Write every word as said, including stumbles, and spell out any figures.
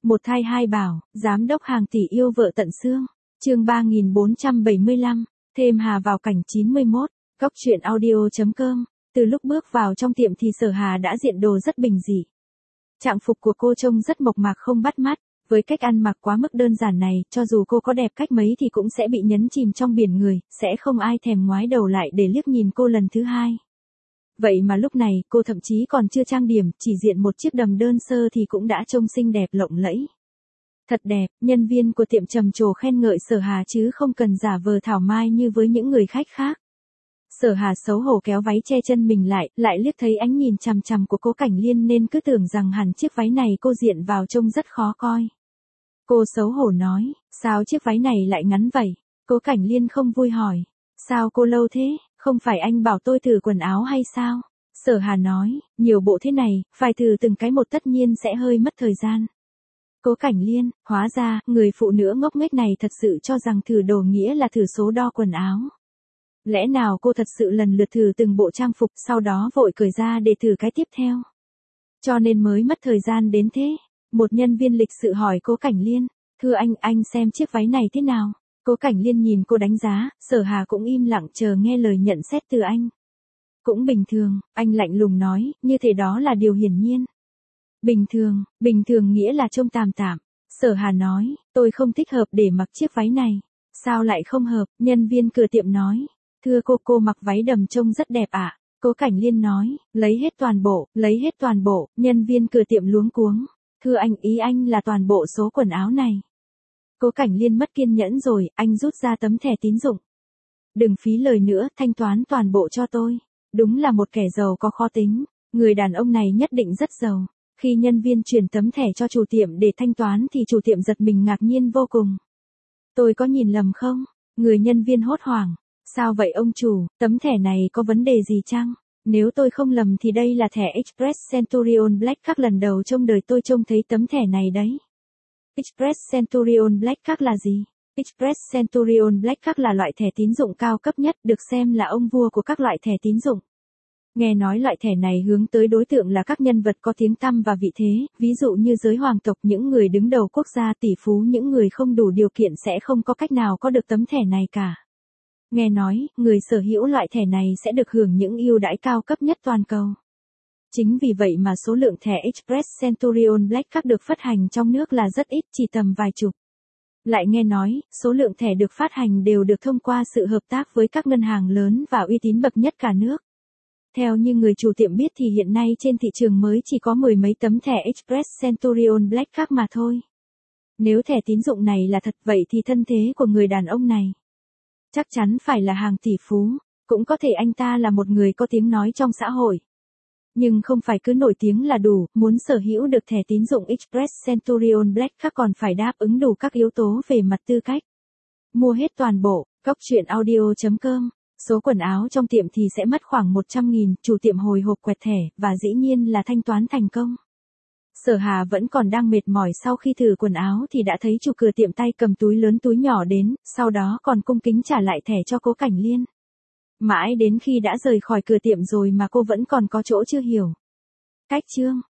Một thai hai bảo, giám đốc hàng tỷ yêu vợ tận xương. Chương ba nghìn bốn trăm bảy mươi lăm, thêm Hà vào cảnh chín mươi mốt, góc truyện audio chấm com. Từ lúc bước vào trong tiệm thì Sở Hà đã diện đồ rất bình dị. Trạng phục của cô trông rất mộc mạc không bắt mắt, với cách ăn mặc quá mức đơn giản này, cho dù cô có đẹp cách mấy thì cũng sẽ bị nhấn chìm trong biển người, sẽ không ai thèm ngoái đầu lại để liếc nhìn cô lần thứ hai. Vậy mà lúc này, cô thậm chí còn chưa trang điểm, chỉ diện một chiếc đầm đơn sơ thì cũng đã trông xinh đẹp lộng lẫy. Thật đẹp, nhân viên của tiệm trầm trồ khen ngợi Sở Hà chứ không cần giả vờ thảo mai như với những người khách khác. Sở Hà xấu hổ kéo váy che chân mình lại, lại liếc thấy ánh nhìn chằm chằm của Cố Cảnh Liên nên cứ tưởng rằng hẳn chiếc váy này cô diện vào trông rất khó coi. Cô xấu hổ nói, sao chiếc váy này lại ngắn vậy? Cố Cảnh Liên không vui hỏi, sao cô lâu thế, không phải anh bảo tôi thử quần áo hay sao? Sở Hà nói, nhiều bộ thế này, phải thử từng cái một tất nhiên sẽ hơi mất thời gian. Cố Cảnh Liên, hóa ra, người phụ nữ ngốc nghếch này thật sự cho rằng thử đồ nghĩa là thử số đo quần áo. Lẽ nào cô thật sự lần lượt thử từng bộ trang phục sau đó vội cởi ra để thử cái tiếp theo? Cho nên mới mất thời gian đến thế. Một nhân viên lịch sự hỏi Cố Cảnh Liên, thưa anh, anh xem chiếc váy này thế nào? Cố Cảnh Liên nhìn cô đánh giá, Sở Hà cũng im lặng chờ nghe lời nhận xét từ anh. Cũng bình thường, anh lạnh lùng nói, như thế đó là điều hiển nhiên. Bình thường, bình thường nghĩa là trông tạm tạm. Sở Hà nói, tôi không thích hợp để mặc chiếc váy này. Sao lại không hợp? Nhân viên cửa tiệm nói, thưa cô, cô mặc váy đầm trông rất đẹp ạ. À? Cố Cảnh Liên nói, lấy hết toàn bộ, lấy hết toàn bộ. Nhân viên cửa tiệm luống cuống, thưa anh, ý anh là toàn bộ số quần áo này. Cố Cảnh Liên mất kiên nhẫn rồi, anh rút ra tấm thẻ tín dụng. Đừng phí lời nữa, thanh toán toàn bộ cho tôi. Đúng là một kẻ giàu có khó tính, người đàn ông này nhất định rất giàu. Khi nhân viên chuyển tấm thẻ cho chủ tiệm để thanh toán thì chủ tiệm giật mình ngạc nhiên vô cùng. Tôi có nhìn lầm không? Người nhân viên hốt hoảng. Sao vậy ông chủ, tấm thẻ này có vấn đề gì chăng? Nếu tôi không lầm thì đây là thẻ Express Centurion Black Card, lần đầu trong đời tôi trông thấy tấm thẻ này đấy. Express Centurion Black Card là gì? Express Centurion Black Card là loại thẻ tín dụng cao cấp nhất, được xem là ông vua của các loại thẻ tín dụng. Nghe nói loại thẻ này hướng tới đối tượng là các nhân vật có tiếng tăm và vị thế, ví dụ như giới hoàng tộc, những người đứng đầu quốc gia, tỷ phú, những người không đủ điều kiện sẽ không có cách nào có được tấm thẻ này cả. Nghe nói, người sở hữu loại thẻ này sẽ được hưởng những ưu đãi cao cấp nhất toàn cầu. Chính vì vậy mà số lượng thẻ Express Centurion Black Card được phát hành trong nước là rất ít, chỉ tầm vài chục. Lại nghe nói, số lượng thẻ được phát hành đều được thông qua sự hợp tác với các ngân hàng lớn và uy tín bậc nhất cả nước. Theo như người chủ tiệm biết thì hiện nay trên thị trường mới chỉ có mười mấy tấm thẻ Express Centurion Black Card mà thôi. Nếu thẻ tín dụng này là thật vậy thì thân thế của người đàn ông này chắc chắn phải là hàng tỷ phú, cũng có thể anh ta là một người có tiếng nói trong xã hội. Nhưng không phải cứ nổi tiếng là đủ, muốn sở hữu được thẻ tín dụng Express Centurion Black Card còn phải đáp ứng đủ các yếu tố về mặt tư cách. Mua hết toàn bộ, góc truyện audio chấm com. Số quần áo trong tiệm thì sẽ mất khoảng một trăm nghìn, chủ tiệm hồi hộp quẹt thẻ, và dĩ nhiên là thanh toán thành công. Sở Hà vẫn còn đang mệt mỏi sau khi thử quần áo thì đã thấy chủ cửa tiệm tay cầm túi lớn túi nhỏ đến, sau đó còn cung kính trả lại thẻ cho Cố Cảnh Liên. Mãi đến khi đã rời khỏi cửa tiệm rồi mà cô vẫn còn có chỗ chưa hiểu. Cách chương,